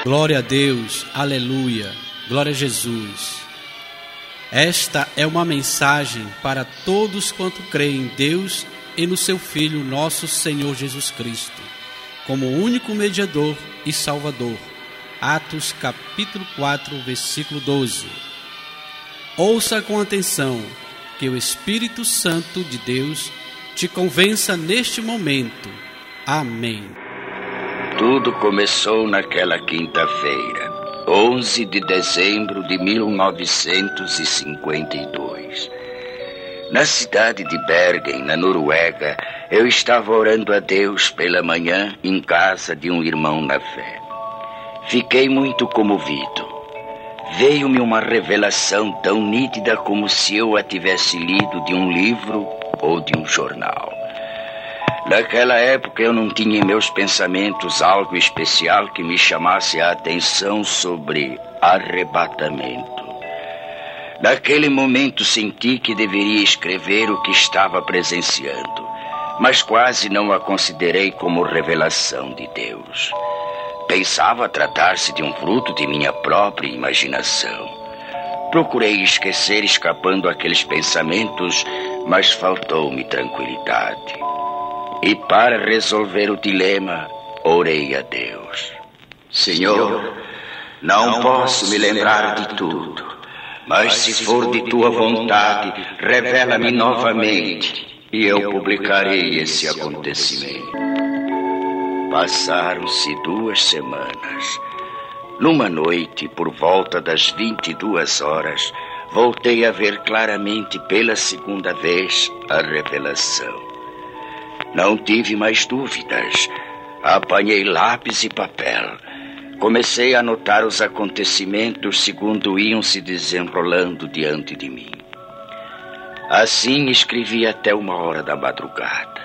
Glória a Deus, aleluia, glória a Jesus. Esta é uma mensagem para todos quanto creem em Deus e no seu Filho, nosso Senhor Jesus Cristo, como único mediador e salvador. Atos capítulo 4, versículo 12. Ouça com atenção, que o Espírito Santo de Deus te convença neste momento. Amém. Tudo começou naquela quinta-feira, 11 de dezembro de 1952. Na cidade de Bergen, na Noruega, eu estava orando a Deus pela manhã em casa de um irmão na fé. Fiquei muito comovido. Veio-me uma revelação tão nítida como se eu a tivesse lido de um livro ou de um jornal. Naquela época eu não tinha em meus pensamentos algo especial que me chamasse a atenção sobre arrebatamento. Naquele momento senti que deveria escrever o que estava presenciando, mas quase não a considerei como revelação de Deus. Pensava tratar-se de um fruto de minha própria imaginação. Procurei esquecer escapando aqueles pensamentos, mas faltou-me tranquilidade. E para resolver o dilema, orei a Deus. Senhor, não posso me lembrar de tudo, mas se for de tua vontade, revela-me novamente e eu publicarei esse acontecimento. Passaram-se 2 semanas. Numa noite, por volta das 22 horas, voltei a ver claramente pela segunda vez a revelação. Não tive mais dúvidas. Apanhei lápis e papel. Comecei a anotar os acontecimentos segundo iam se desenrolando diante de mim. Assim escrevi até 1h da madrugada.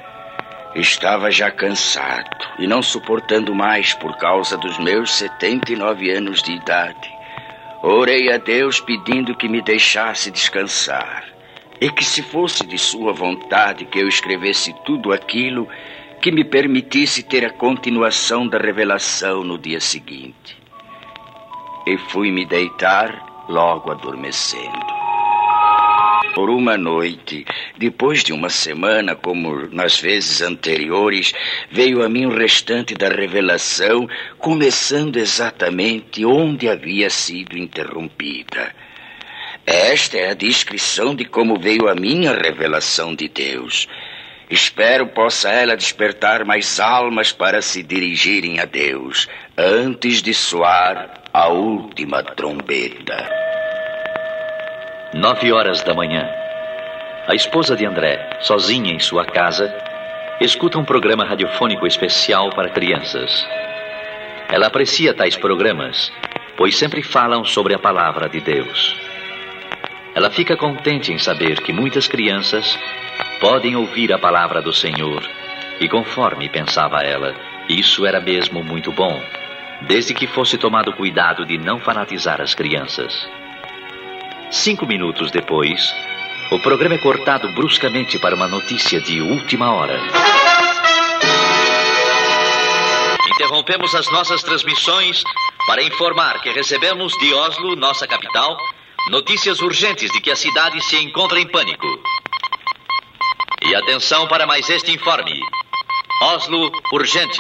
Estava já cansado e não suportando mais por causa dos meus 79 anos de idade. Orei a Deus pedindo que me deixasse descansar e que, se fosse de sua vontade que eu escrevesse tudo aquilo, que me permitisse ter a continuação da revelação no dia seguinte. E fui me deitar, logo adormecendo. Por uma noite, depois de uma semana, como nas vezes anteriores, veio a mim o restante da revelação, começando exatamente onde havia sido interrompida. Esta é a descrição de como veio a minha revelação de Deus. Espero possa ela despertar mais almas para se dirigirem a Deus, antes de soar a última trombeta. 9h da manhã. A esposa de André, sozinha em sua casa, escuta um programa radiofônico especial para crianças. Ela aprecia tais programas, pois sempre falam sobre a palavra de Deus. Ela fica contente em saber que muitas crianças podem ouvir a palavra do Senhor. E conforme pensava ela, isso era mesmo muito bom, desde que fosse tomado cuidado de não fanatizar as crianças. 5 minutos depois, o programa é cortado bruscamente para uma notícia de última hora. Interrompemos as nossas transmissões para informar que recebemos de Oslo, nossa capital, notícias urgentes de que a cidade se encontra em pânico. E atenção para mais este informe. Oslo, urgente.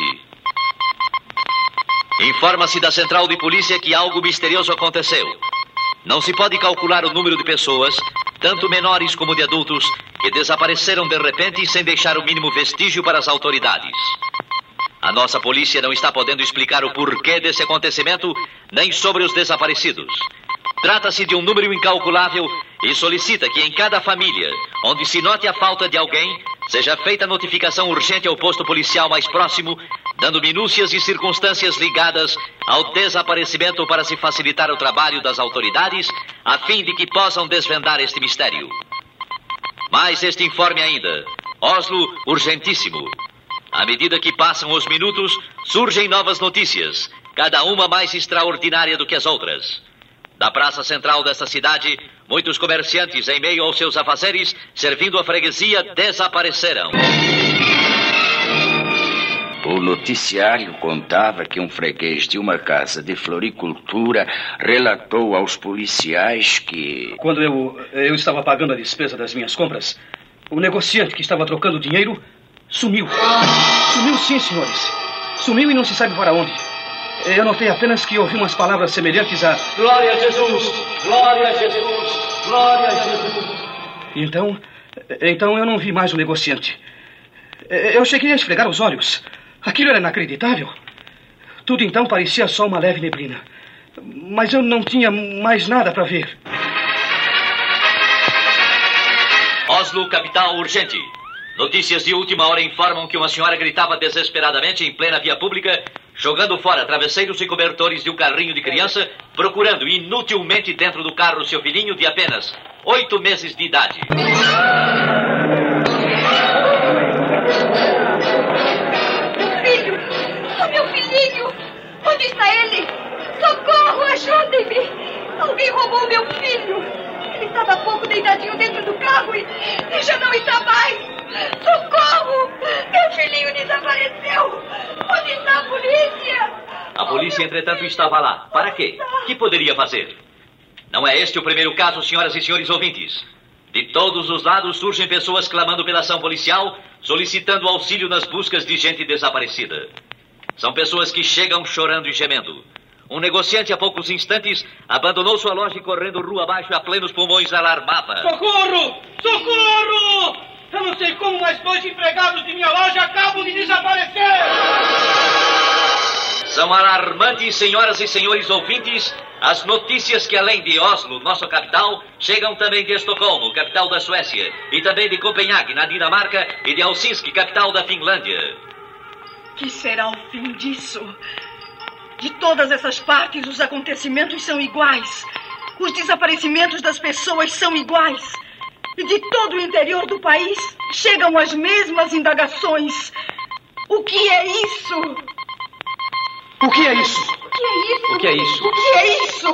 Informa-se da central de polícia que algo misterioso aconteceu. Não se pode calcular o número de pessoas, tanto menores como de adultos, que desapareceram de repente sem deixar o mínimo vestígio para as autoridades. A nossa polícia não está podendo explicar o porquê desse acontecimento, nem sobre os desaparecidos. Trata-se de um número incalculável e solicita que em cada família, onde se note a falta de alguém, seja feita notificação urgente ao posto policial mais próximo, dando minúcias e circunstâncias ligadas ao desaparecimento para se facilitar o trabalho das autoridades, a fim de que possam desvendar este mistério. Mais este informe ainda. Oslo, urgentíssimo. À medida que passam os minutos, surgem novas notícias, cada uma mais extraordinária do que as outras. Da praça central desta cidade, muitos comerciantes, em meio aos seus afazeres, servindo a freguesia, desapareceram. O noticiário contava que um freguês de uma casa de floricultura relatou aos policiais que... Quando eu estava pagando a despesa das minhas compras, o negociante que estava trocando dinheiro sumiu. Sumiu sim, senhores. Sumiu e não se sabe para onde. Eu notei apenas que ouvi umas palavras semelhantes a... Glória a Jesus! Glória a Jesus! Glória a Jesus! Então eu não vi mais o negociante. Eu cheguei a esfregar os olhos. Aquilo era inacreditável. Tudo então parecia só uma leve neblina. Mas eu não tinha mais nada para ver. Oslo, capital, urgente. Notícias de última hora informam que uma senhora gritava desesperadamente em plena via pública, jogando fora travesseiros e cobertores de um carrinho de criança, procurando inutilmente dentro do carro seu filhinho de apenas 8 meses de idade. Meu filhinho! Onde está ele? Socorro, ajudem-me! Alguém roubou meu filho! Ele estava há pouco deitadinho dentro do carro e já não está mais! Socorro! Meu filhinho desapareceu! Onde está a polícia? A polícia, entretanto, estava lá. Para quê? O que poderia fazer? Não é este o primeiro caso, senhoras e senhores ouvintes. De todos os lados surgem pessoas clamando pela ação policial, solicitando auxílio nas buscas de gente desaparecida. São pessoas que chegam chorando e gemendo. Um negociante, há poucos instantes, abandonou sua loja e, correndo rua abaixo a plenos pulmões, alarmava. Socorro! Socorro! Eu não sei como, mas 2 empregados de minha loja acabam de desaparecer! São alarmantes, senhoras e senhores ouvintes, as notícias que, além de Oslo, nossa capital, chegam também de Estocolmo, capital da Suécia, e também de Copenhague, na Dinamarca, e de Helsinki, capital da Finlândia. Que será o fim disso? De todas essas partes, os acontecimentos são iguais. Os desaparecimentos das pessoas são iguais. E de todo o interior do país, chegam as mesmas indagações. O que é isso? O que é isso? O que é isso? O que é isso? O que é isso?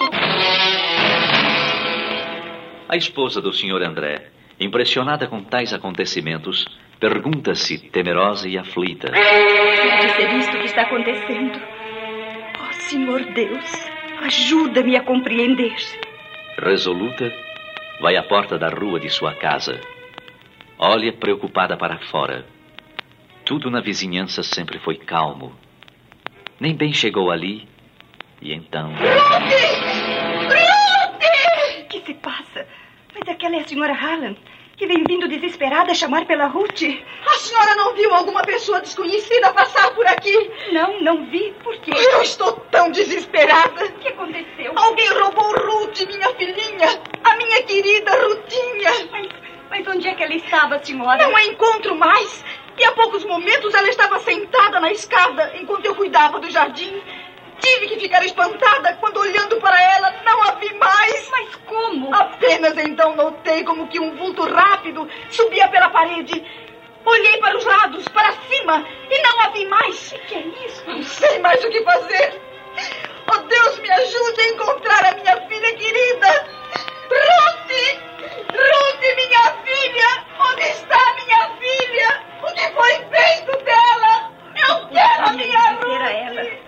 A esposa do Sr. André, impressionada com tais acontecimentos, pergunta-se, temerosa e aflita. Pode ser isto que está acontecendo? Oh, Senhor Deus, ajuda-me a compreender. Resoluta, vai à porta da rua de sua casa. Olha preocupada para fora. Tudo na vizinhança sempre foi calmo. Nem bem chegou ali, e então... Ruth! Ruth! O que se passa? Mas aquela é a senhora Harlan, que vem vindo desesperada chamar pela Ruth. A senhora não viu alguma pessoa desconhecida passar por aqui? Não vi. Por quê? Eu estou tão desesperada. O que aconteceu? Alguém roubou Ruth, minha filhinha. A minha querida Ruthinha. Mas onde é que ela estava, senhora? Não a encontro mais. E há poucos momentos ela estava sentada na escada enquanto eu cuidava do jardim. Tive que ficar espantada quando, olhando para ela, não a vi mais. Mas como? Apenas então notei como que um vulto rápido subia pela parede. Olhei para os lados, para cima, e não a vi mais. O que é isso? Não sei mais o que fazer. Oh, Deus, me ajude a encontrar a minha filha querida. Ruth! Ruth, minha filha! Onde está minha filha? O que foi feito dela? Eu quero a minha Ruth!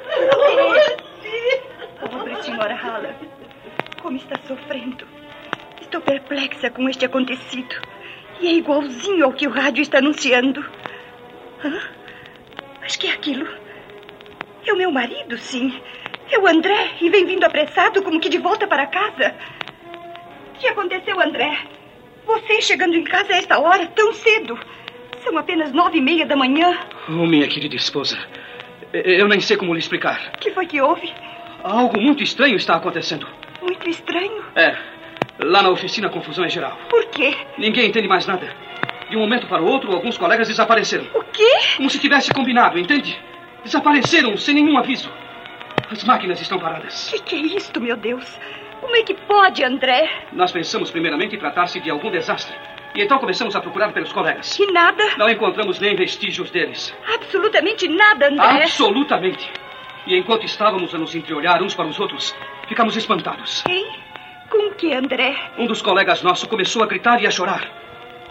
Pobre senhora Hallam, como está sofrendo. Estou perplexa com este acontecido. E é igualzinho ao que o rádio está anunciando. Hã? Mas que é aquilo? É o meu marido, sim. É o André, e vem vindo apressado como que de volta para casa. O que aconteceu, André? Você chegando em casa a esta hora, tão cedo. São apenas 9:30 da manhã. Oh, minha querida esposa, eu nem sei como lhe explicar. O que foi que houve? Algo muito estranho está acontecendo. Muito estranho? É, lá na oficina a confusão é geral. Por quê? Ninguém entende mais nada. De um momento para o outro, alguns colegas desapareceram. O quê? Como se tivesse combinado, entende? Desapareceram sem nenhum aviso. As máquinas estão paradas. O que é isto, meu Deus? Como é que pode, André? Nós pensamos primeiramente em tratar-se de algum desastre. E então começamos a procurar pelos colegas. E nada? Não encontramos nem vestígios deles. Absolutamente nada, André. Absolutamente. E enquanto estávamos a nos entreolhar uns para os outros, ficamos espantados. Quem? Com o que, André? Um dos colegas nossos começou a gritar e a chorar.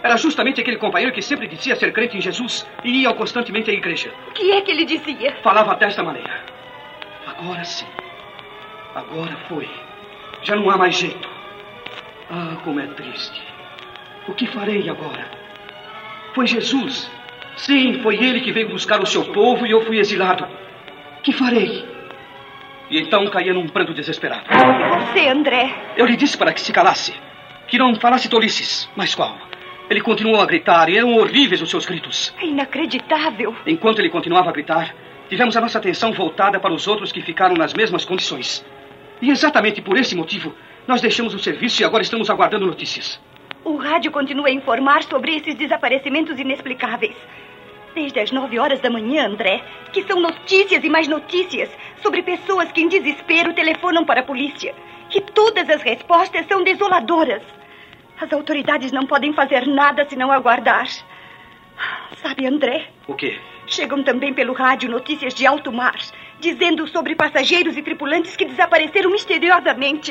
Era justamente aquele companheiro que sempre dizia ser crente em Jesus e ia constantemente à igreja. O que é que ele dizia? Falava desta maneira. Agora sim. Agora foi. Já não há mais jeito. Ah, como é triste. O que farei agora? Foi Jesus. Sim, foi ele que veio buscar o seu povo e eu fui exilado. Que farei? E então caía num pranto desesperado. E você, André? Eu lhe disse para que se calasse. Que não falasse tolices. Mas qual? Ele continuou a gritar e eram horríveis os seus gritos. É inacreditável. Enquanto ele continuava a gritar, tivemos a nossa atenção voltada para os outros que ficaram nas mesmas condições. E exatamente por esse motivo, nós deixamos o serviço e agora estamos aguardando notícias. O rádio continua a informar sobre esses desaparecimentos inexplicáveis. Desde as 9 horas da manhã, André, que são notícias e mais notícias sobre pessoas que em desespero telefonam para a polícia. E todas as respostas são desoladoras. As autoridades não podem fazer nada senão aguardar. Sabe, André? O quê? Chegam também pelo rádio notícias de alto mar, dizendo sobre passageiros e tripulantes que desapareceram misteriosamente.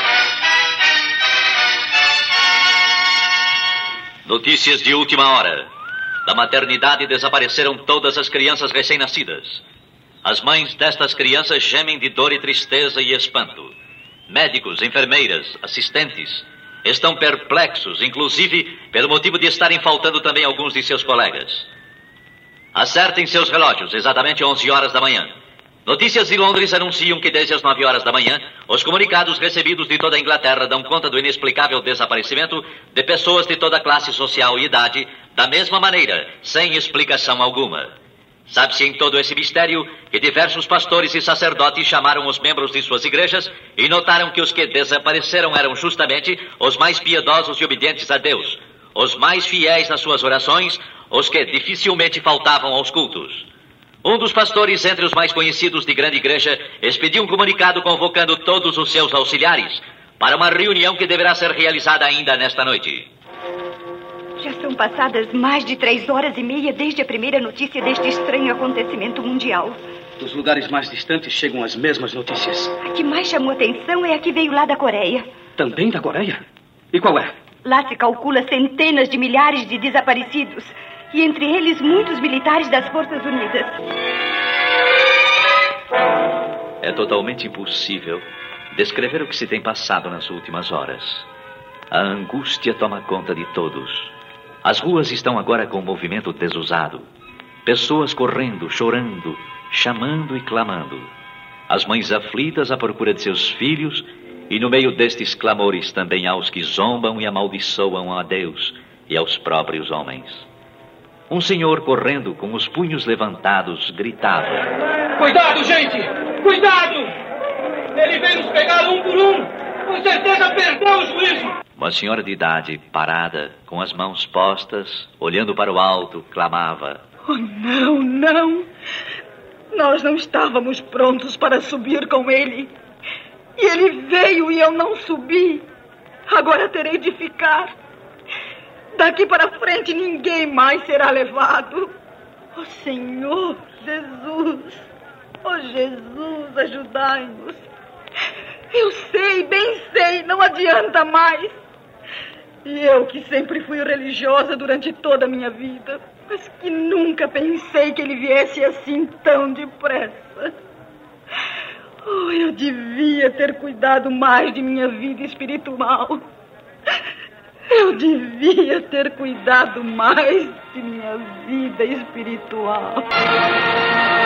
Notícias de última hora. Da maternidade desapareceram todas as crianças recém-nascidas. As mães destas crianças gemem de dor e tristeza e espanto. Médicos, enfermeiras, assistentes estão perplexos, inclusive pelo motivo de estarem faltando também alguns de seus colegas. Acertem seus relógios, exatamente 11 horas da manhã. Notícias de Londres anunciam que desde as 9 horas da manhã, os comunicados recebidos de toda a Inglaterra dão conta do inexplicável desaparecimento de pessoas de toda classe social e idade, da mesma maneira, sem explicação alguma. Sabe-se em todo esse mistério que diversos pastores e sacerdotes chamaram os membros de suas igrejas e notaram que os que desapareceram eram justamente os mais piedosos e obedientes a Deus, os mais fiéis nas suas orações, os que dificilmente faltavam aos cultos. Um dos pastores, entre os mais conhecidos de grande igreja, expediu um comunicado convocando todos os seus auxiliares para uma reunião que deverá ser realizada ainda nesta noite. Já são passadas mais de 3 horas e meia desde a primeira notícia deste estranho acontecimento mundial. Dos lugares mais distantes chegam as mesmas notícias. A que mais chamou atenção é a que veio lá da Coreia. Também da Coreia? E qual é? Lá se calcula centenas de milhares de desaparecidos. E entre eles muitos militares das Forças Unidas. É totalmente impossível descrever o que se tem passado nas últimas horas. A angústia toma conta de todos. As ruas estão agora com um movimento desusado. Pessoas correndo, chorando, chamando e clamando. As mães aflitas à procura de seus filhos, e no meio destes clamores também há os que zombam e amaldiçoam a Deus e aos próprios homens. Um senhor correndo com os punhos levantados gritava: Cuidado, gente! Cuidado! Ele vem nos pegar um por um! Com certeza perdeu o juízo! Uma senhora de idade, parada, com as mãos postas, olhando para o alto, clamava: Oh, não, não! Nós não estávamos prontos para subir com ele. E ele veio e eu não subi. Agora terei de ficar. Daqui para frente ninguém mais será levado. Oh, Senhor Jesus! Oh, Jesus, ajudai-nos. Eu sei, bem sei, não adianta mais. E eu que sempre fui religiosa durante toda a minha vida, mas que nunca pensei que ele viesse assim tão depressa. Oh, eu devia ter cuidado mais de minha vida espiritual. Eu devia ter cuidado mais de minha vida espiritual.